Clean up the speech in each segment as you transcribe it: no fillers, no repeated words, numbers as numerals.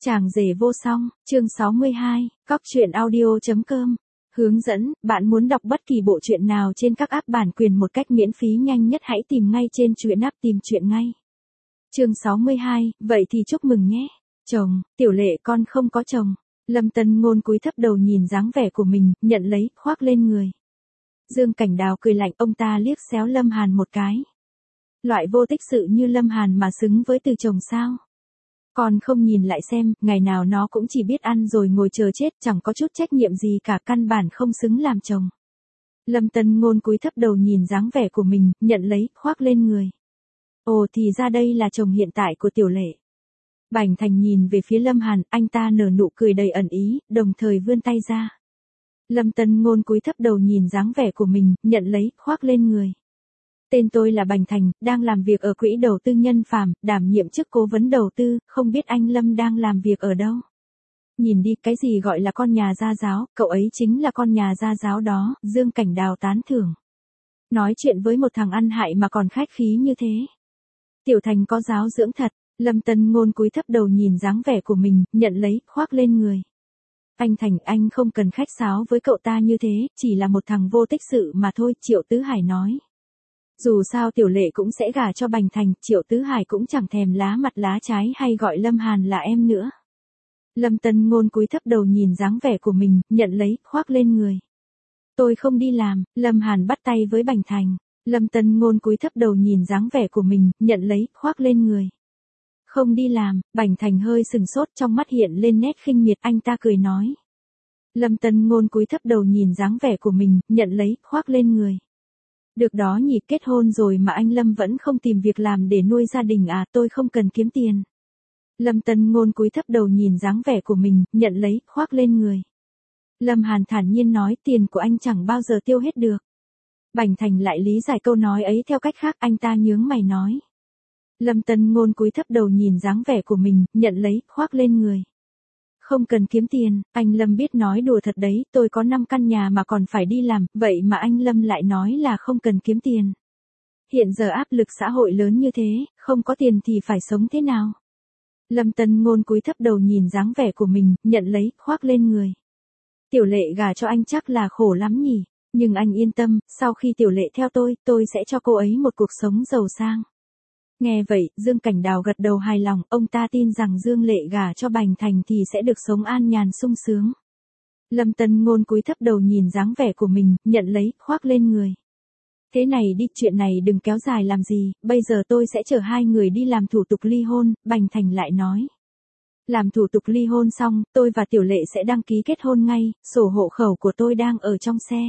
Chàng rể vô song, chương 62, Cóc truyện audio.com. Hướng dẫn, bạn muốn đọc bất kỳ bộ truyện nào trên các app bản quyền một cách miễn phí nhanh nhất hãy tìm ngay trên truyện app tìm truyện ngay. Chương 62, vậy thì chúc mừng nhé. Chồng, Tiểu Lệ con không có chồng. Lâm Tân Ngôn cúi thấp đầu nhìn dáng vẻ của mình, nhận lấy, khoác lên người. Dương Cảnh Đào cười lạnh, ông ta liếc xéo Lâm Hàn một cái. Loại vô tích sự như Lâm Hàn mà xứng với từ chồng sao? Còn không nhìn lại xem, ngày nào nó cũng chỉ biết ăn rồi ngồi chờ chết, chẳng có chút trách nhiệm gì cả, căn bản không xứng làm chồng. Lâm Tân Ngôn cúi thấp đầu nhìn dáng vẻ của mình, nhận lấy, khoác lên người. Ồ, thì ra đây là chồng hiện tại của Tiểu Lệ. Bành Thành nhìn về phía Lâm Hàn, anh ta nở nụ cười đầy ẩn ý, đồng thời vươn tay ra. Lâm Tân Ngôn cúi thấp đầu nhìn dáng vẻ của mình, nhận lấy, khoác lên người. Tên tôi là Bành Thành, đang làm việc ở quỹ đầu tư Nhân Phàm, đảm nhiệm chức cố vấn đầu tư, không biết anh Lâm đang làm việc ở đâu. Nhìn đi, cái gì gọi là con nhà gia giáo, cậu ấy chính là con nhà gia giáo đó, Dương Cảnh Đào tán thưởng. Nói chuyện với một thằng ăn hại mà còn khách khí như thế. Tiểu Thành có giáo dưỡng thật. Lâm Tân Ngôn cúi thấp đầu nhìn dáng vẻ của mình, nhận lấy, khoác lên người. Anh Thành, anh không cần khách sáo với cậu ta như thế, chỉ là một thằng vô tích sự mà thôi, Triệu Tứ Hải nói. Dù sao Tiểu Lệ cũng sẽ gả cho Bành Thành, Triệu Tứ Hải cũng chẳng thèm lá mặt lá trái hay gọi Lâm Hàn là em nữa. Lâm Tân Ngôn cúi thấp đầu nhìn dáng vẻ của mình, nhận lấy, khoác lên người. Tôi không đi làm, Lâm Hàn bắt tay với Bành Thành. Lâm Tân Ngôn cúi thấp đầu nhìn dáng vẻ của mình, nhận lấy, khoác lên người. Không đi làm, Bành Thành hơi sừng sốt, trong mắt hiện lên nét khinh miệt, anh ta cười nói. Lâm Tân Ngôn cúi thấp đầu nhìn dáng vẻ của mình, nhận lấy, khoác lên người. Được đó nhỉ, kết hôn rồi mà anh Lâm vẫn không tìm việc làm để nuôi gia đình à, tôi không cần kiếm tiền. Lâm Tân Ngôn cúi thấp đầu nhìn dáng vẻ của mình, nhận lấy, khoác lên người. Lâm Hàn thản nhiên nói, tiền của anh chẳng bao giờ tiêu hết được. Bành Thành lại lý giải câu nói ấy theo cách khác, anh ta nhướng mày nói. Lâm Tân Ngôn cúi thấp đầu nhìn dáng vẻ của mình, nhận lấy, khoác lên người. Không cần kiếm tiền, anh Lâm biết nói đùa thật đấy, tôi có 5 căn nhà mà còn phải đi làm, vậy mà anh Lâm lại nói là không cần kiếm tiền. Hiện giờ áp lực xã hội lớn như thế, không có tiền thì phải sống thế nào? Lâm Tân Ngôn cúi thấp đầu nhìn dáng vẻ của mình, nhận lấy, khoác lên người. Tiểu Lệ gả cho anh chắc là khổ lắm nhỉ, nhưng anh yên tâm, sau khi Tiểu Lệ theo tôi sẽ cho cô ấy một cuộc sống giàu sang. Nghe vậy, Dương Cảnh Đào gật đầu hài lòng, ông ta tin rằng Dương Lệ gả cho Bành Thành thì sẽ được sống an nhàn sung sướng. Lâm Tân Ngôn cúi thấp đầu nhìn dáng vẻ của mình, nhận lấy, khoác lên người. Thế này đi, chuyện này đừng kéo dài làm gì, bây giờ tôi sẽ chở hai người đi làm thủ tục ly hôn, Bành Thành lại nói. Làm thủ tục ly hôn xong, tôi và Tiểu Lệ sẽ đăng ký kết hôn ngay, sổ hộ khẩu của tôi đang ở trong xe.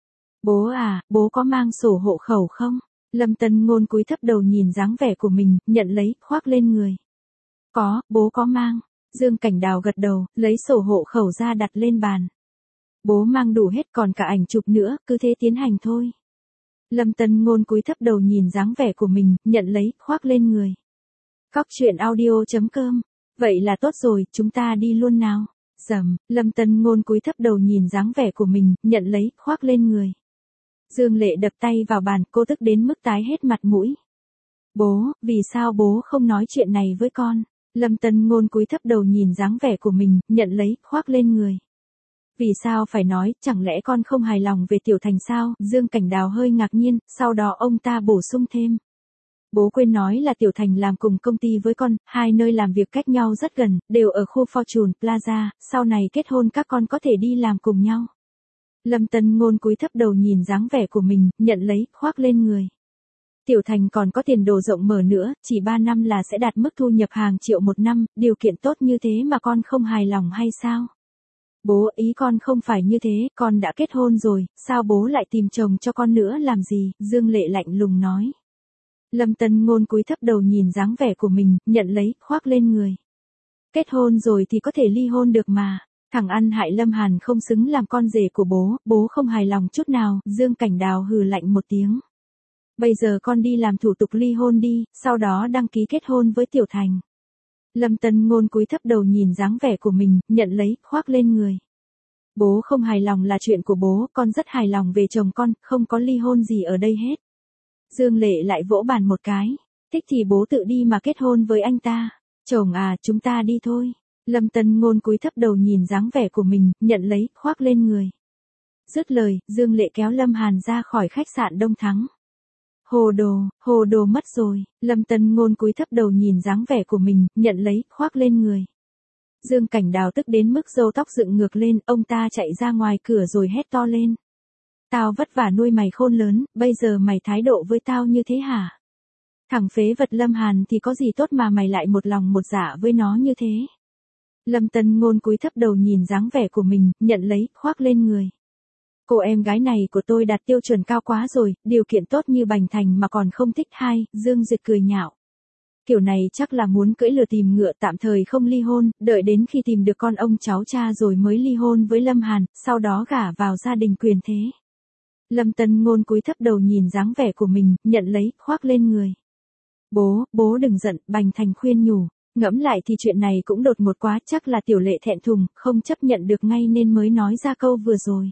Bố à, bố có mang sổ hộ khẩu không? Lâm Tân Ngôn cúi thấp đầu nhìn dáng vẻ của mình, nhận lấy, khoác lên người. Có, bố có mang. Dương Cảnh Đào gật đầu, lấy sổ hộ khẩu ra đặt lên bàn. Bố mang đủ hết, còn cả ảnh chụp nữa, cứ thế tiến hành thôi. Lâm Tân Ngôn cúi thấp đầu nhìn dáng vẻ của mình, nhận lấy, khoác lên người. Cóc truyện audio.com. Vậy là tốt rồi, chúng ta đi luôn nào. Dầm, Lâm Tân Ngôn cúi thấp đầu nhìn dáng vẻ của mình, nhận lấy, khoác lên người. Dương Lệ đập tay vào bàn, cô tức đến mức tái hết mặt mũi. Bố, vì sao bố không nói chuyện này với con? Lâm Tân Ngôn cúi thấp đầu nhìn dáng vẻ của mình, nhận lấy, khoác lên người. Vì sao phải nói, chẳng lẽ con không hài lòng về Tiểu Thành sao? Dương Cảnh Đào hơi ngạc nhiên, sau đó ông ta bổ sung thêm. Bố quên nói là Tiểu Thành làm cùng công ty với con, hai nơi làm việc cách nhau rất gần, đều ở khu Fortune Plaza, sau này kết hôn các con có thể đi làm cùng nhau. Lâm Tân Ngôn cúi thấp đầu nhìn dáng vẻ của mình, nhận lấy, khoác lên người. Tiểu Thành còn có tiền đồ rộng mở nữa, chỉ 3 năm là sẽ đạt mức thu nhập hàng triệu một năm, điều kiện tốt như thế mà con không hài lòng hay sao? Bố, ý con không phải như thế, con đã kết hôn rồi, sao bố lại tìm chồng cho con nữa làm gì? Dương Lệ lạnh lùng nói. Lâm Tân Ngôn cúi thấp đầu nhìn dáng vẻ của mình, nhận lấy, khoác lên người. Kết hôn rồi thì có thể ly hôn được mà. Thằng ăn hại Lâm Hàn không xứng làm con rể của bố không hài lòng chút nào, Dương Cảnh Đào hừ lạnh một tiếng. Bây giờ con đi làm thủ tục ly hôn đi, sau đó đăng ký kết hôn với Tiểu Thành. Lâm Tân Ngôn cúi thấp đầu nhìn dáng vẻ của mình, nhận lấy, khoác lên người. Bố không hài lòng là chuyện của bố, con rất hài lòng về chồng con, không có ly hôn gì ở đây hết. Dương Lệ lại vỗ bàn một cái. Thích thì bố tự đi mà kết hôn với anh ta. Chồng à, chúng ta đi thôi. Lâm Tân Ngôn cúi thấp đầu nhìn dáng vẻ của mình, nhận lấy, khoác lên người. Dứt lời, Dương Lệ kéo Lâm Hàn ra khỏi khách sạn Đông Thắng. Hồ đồ mất rồi, Lâm Tân Ngôn cúi thấp đầu nhìn dáng vẻ của mình, nhận lấy, khoác lên người. Dương Cảnh Đào tức đến mức râu tóc dựng ngược lên, ông ta chạy ra ngoài cửa rồi hét to lên. Tao vất vả nuôi mày khôn lớn, bây giờ mày thái độ với tao như thế hả? Thằng phế vật Lâm Hàn thì có gì tốt mà mày lại một lòng một dạ với nó như thế? Lâm Tân Ngôn cúi thấp đầu nhìn dáng vẻ của mình, nhận lấy, khoác lên người. Cô em gái này của tôi đạt tiêu chuẩn cao quá rồi, điều kiện tốt như Bành Thành mà còn không thích hay, Dương Duyệt cười nhạo. Kiểu này chắc là muốn cưỡi lừa tìm ngựa, tạm thời không ly hôn, đợi đến khi tìm được con ông cháu cha rồi mới ly hôn với Lâm Hàn, sau đó gả vào gia đình quyền thế. Lâm Tân Ngôn cúi thấp đầu nhìn dáng vẻ của mình, nhận lấy, khoác lên người. Bố đừng giận, Bành Thành khuyên nhủ. Ngẫm lại thì chuyện này cũng đột ngột quá, chắc là Tiểu Lệ thẹn thùng, không chấp nhận được ngay nên mới nói ra câu vừa rồi.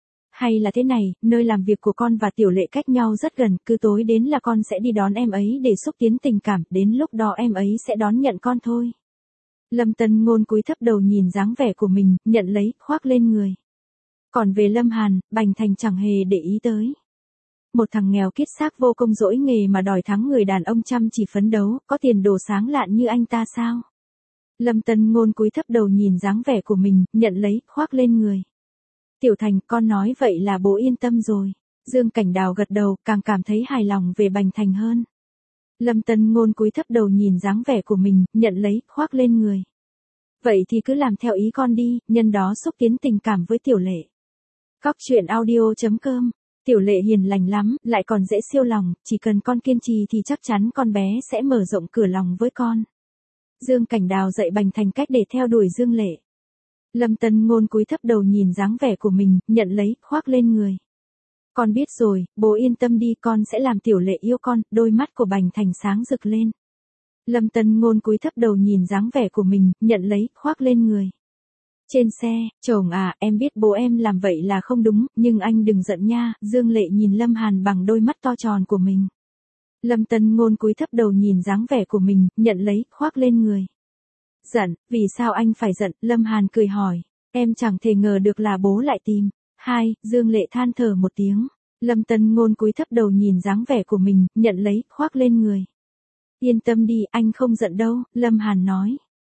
Hay là thế này, nơi làm việc của con và Tiểu Lệ cách nhau rất gần, cứ tối đến là con sẽ đi đón em ấy để xúc tiến tình cảm, đến lúc đó em ấy sẽ đón nhận con thôi. Lâm Tân Ngôn cúi thấp đầu nhìn dáng vẻ của mình, nhận lấy, khoác lên người. Còn về Lâm Hàn, Bành Thành chẳng hề để ý tới. Một thằng nghèo kiết xác vô công dỗi nghề mà đòi thắng người đàn ông chăm chỉ phấn đấu, có tiền đồ sáng lạn như anh ta sao? Lâm Tân Ngôn cúi thấp đầu nhìn dáng vẻ của mình, nhận lấy, khoác lên người. Tiểu Thành, con nói vậy là bố yên tâm rồi. Dương Cảnh Đào gật đầu, càng cảm thấy hài lòng về Bành Thành hơn. Lâm Tân Ngôn cúi thấp đầu nhìn dáng vẻ của mình, nhận lấy, khoác lên người. Vậy thì cứ làm theo ý con đi, nhân đó xúc tiến tình cảm với Tiểu Lệ. Cóc truyện audio.com. Tiểu Lệ hiền lành lắm, lại còn dễ siêu lòng, chỉ cần con kiên trì thì chắc chắn con bé sẽ mở rộng cửa lòng với con. Dương Cảnh Đào dạy Bành Thành cách để theo đuổi Dương Lệ. Lâm Tân Ngôn cúi thấp đầu nhìn dáng vẻ của mình, nhận lấy, khoác lên người. Con biết rồi, bố yên tâm đi, con sẽ làm Tiểu Lệ yêu con, đôi mắt của Bành Thành sáng rực lên. Lâm Tân Ngôn cúi thấp đầu nhìn dáng vẻ của mình, nhận lấy, khoác lên người. Trên xe, chồng à, em biết bố em làm vậy là không đúng, nhưng anh đừng giận nha, Dương Lệ nhìn Lâm Hàn bằng đôi mắt to tròn của mình. Lâm Tân Ngôn cúi thấp đầu nhìn dáng vẻ của mình, nhận lấy, khoác lên người. Giận, vì sao anh phải giận, Lâm Hàn cười hỏi, em chẳng thể ngờ được là bố lại tìm. Dương Lệ than thở một tiếng. Lâm Tân Ngôn cúi thấp đầu nhìn dáng vẻ của mình, nhận lấy, khoác lên người. Yên tâm đi, anh không giận đâu, Lâm Hàn nói.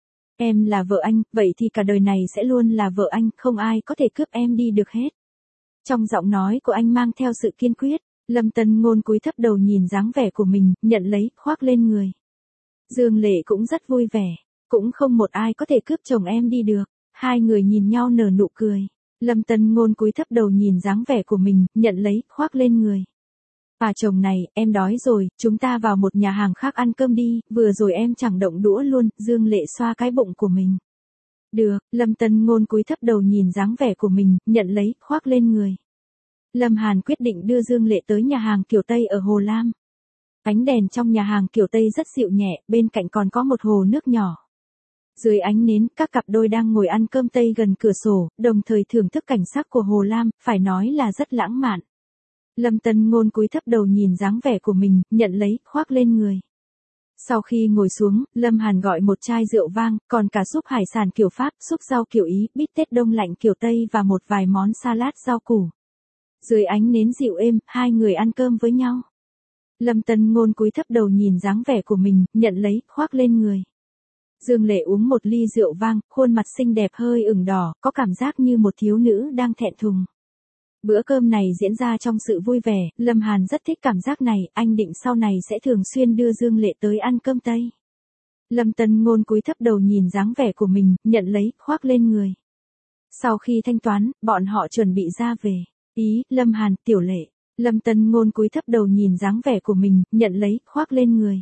Em là vợ anh, vậy thì cả đời này sẽ luôn là vợ anh, không ai có thể cướp em đi được hết. Trong giọng nói của anh mang theo sự kiên quyết, Lâm Tân Ngôn cúi thấp đầu nhìn dáng vẻ của mình, nhận lấy, khoác lên người. Dương Lệ cũng rất vui vẻ, cũng không một ai có thể cướp chồng em đi được. Hai người nhìn nhau nở nụ cười. Lâm Tân Ngôn cúi thấp đầu nhìn dáng vẻ của mình, nhận lấy, khoác lên người. Chồng này, em đói rồi, chúng ta vào một nhà hàng khác ăn cơm đi, vừa rồi em chẳng động đũa luôn, Dương Lệ xoa cái bụng của mình. Được, Lâm Tân Ngôn cúi thấp đầu nhìn dáng vẻ của mình, nhận lấy, khoác lên người. Lâm Hàn quyết định đưa Dương Lệ tới nhà hàng kiểu Tây ở Hồ Lam. Ánh đèn trong nhà hàng kiểu Tây rất dịu nhẹ, bên cạnh còn có một hồ nước nhỏ. Dưới ánh nến, các cặp đôi đang ngồi ăn cơm Tây gần cửa sổ, đồng thời thưởng thức cảnh sắc của Hồ Lam, phải nói là rất lãng mạn. Lâm Tân Ngôn cúi thấp đầu nhìn dáng vẻ của mình, nhận lấy, khoác lên người. Sau khi ngồi xuống, Lâm Hàn gọi một chai rượu vang, còn cả súp hải sản kiểu Pháp, súp rau kiểu Ý, bít tết đông lạnh kiểu Tây và một vài món salad rau củ. Dưới ánh nến dịu êm, hai người ăn cơm với nhau. Lâm Tân Ngôn cúi thấp đầu nhìn dáng vẻ của mình, nhận lấy, khoác lên người. Dương Lệ uống một ly rượu vang, khuôn mặt xinh đẹp hơi ửng đỏ, có cảm giác như một thiếu nữ đang thẹn thùng. Bữa cơm này diễn ra trong sự vui vẻ, Lâm Hàn rất thích cảm giác này, anh định sau này sẽ thường xuyên đưa Dương Lệ tới ăn cơm Tây. Lâm Tân Ngôn cúi thấp đầu nhìn dáng vẻ của mình, nhận lấy, khoác lên người. Sau khi thanh toán, bọn họ chuẩn bị ra về. Ý, Lâm Hàn, Tiểu Lệ. Lâm Tân Ngôn cúi thấp đầu nhìn dáng vẻ của mình, nhận lấy, khoác lên người.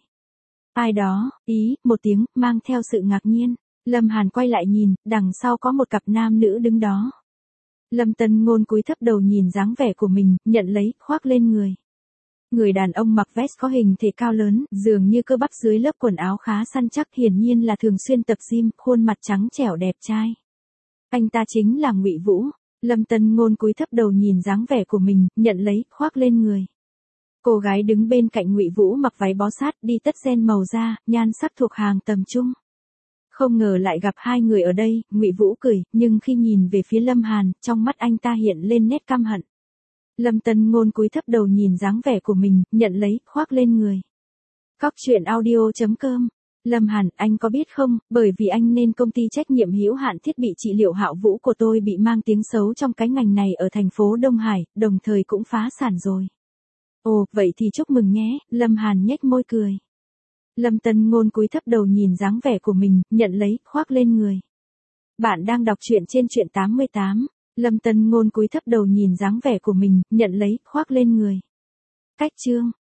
Ai đó, ý, một tiếng, mang theo sự ngạc nhiên. Lâm Hàn quay lại nhìn, đằng sau có một cặp nam nữ đứng đó. Lâm Tân Ngôn cúi thấp đầu nhìn dáng vẻ của mình, nhận lấy, khoác lên người. Người đàn ông mặc vest có hình thể cao lớn, dường như cơ bắp dưới lớp quần áo khá săn chắc, hiển nhiên là thường xuyên tập gym, khuôn mặt trắng trẻo đẹp trai. Anh ta chính là Ngụy Vũ. Lâm Tân Ngôn cúi thấp đầu nhìn dáng vẻ của mình, nhận lấy, khoác lên người. Cô gái đứng bên cạnh Ngụy Vũ mặc váy bó sát, đi tất ren màu da, nhan sắc thuộc hàng tầm trung. Không ngờ lại gặp hai người ở đây, Ngụy Vũ cười, nhưng khi nhìn về phía Lâm Hàn, trong mắt anh ta hiện lên nét căm hận. Lâm Tân Ngôn cúi thấp đầu nhìn dáng vẻ của mình, nhận lấy, khoác lên người. Cóc truyện audio.com. Lâm Hàn, anh có biết không, bởi vì anh nên công ty trách nhiệm hữu hạn thiết bị trị liệu Hạo Vũ của tôi bị mang tiếng xấu trong cái ngành này ở thành phố Đông Hải, đồng thời cũng phá sản rồi. Ồ, vậy thì chúc mừng nhé, Lâm Hàn nhếch môi cười. Lâm Tân Ngôn cúi thấp đầu nhìn dáng vẻ của mình, nhận lấy, khoác lên người. Bạn đang đọc truyện trên truyện 88. Lâm Tân Ngôn cúi thấp đầu nhìn dáng vẻ của mình, nhận lấy, khoác lên người. Cách chương